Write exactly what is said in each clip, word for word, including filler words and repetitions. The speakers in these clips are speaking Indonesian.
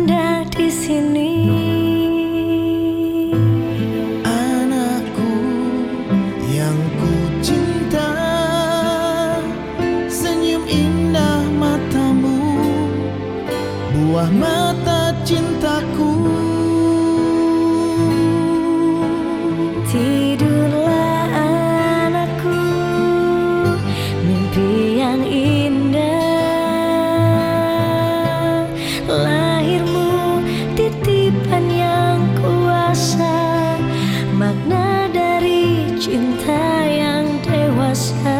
indah di sini. Anakku yang ku cinta, senyum indah matamu, buah mata cintaku. Tidurlah anakku, mimpi yang indah. Lahirmu titipan yang kuasa, makna dari cinta yang dewasa.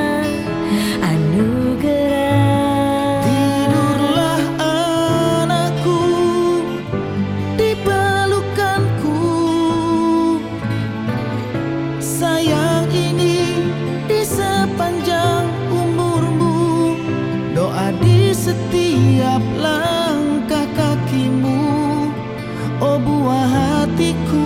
Anugerah. Tidurlah anakku di pelukanku, sayang ini di sepanjang umurmu, doa di setiap langkah kakimu, oh buah hatiku.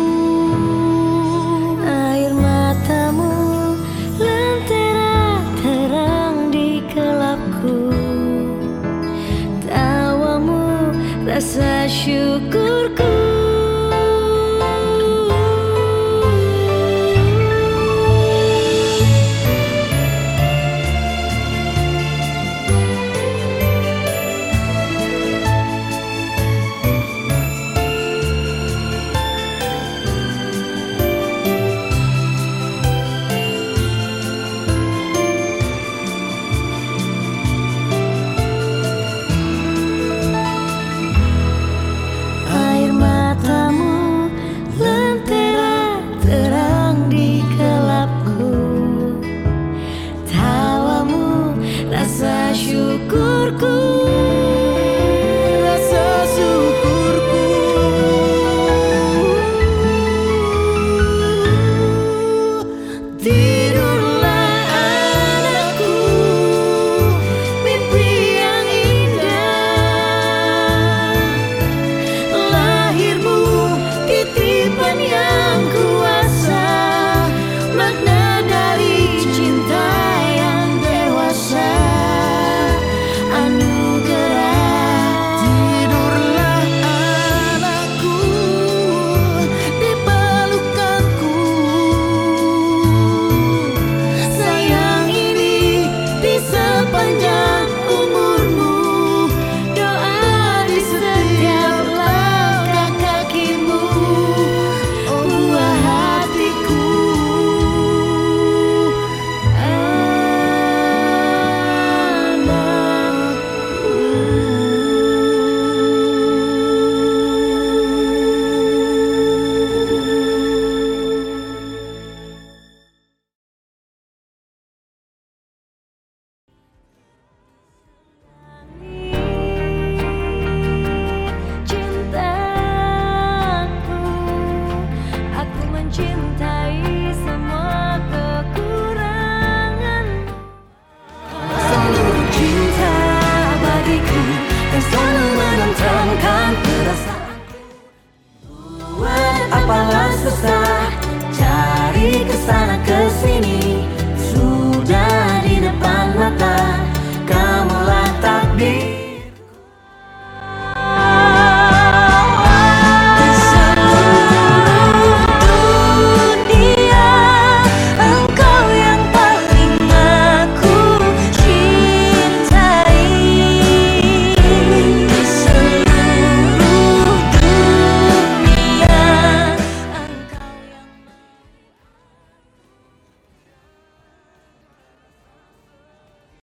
Air matamu lentera terang di gelapku, tawamu rasa syukurku.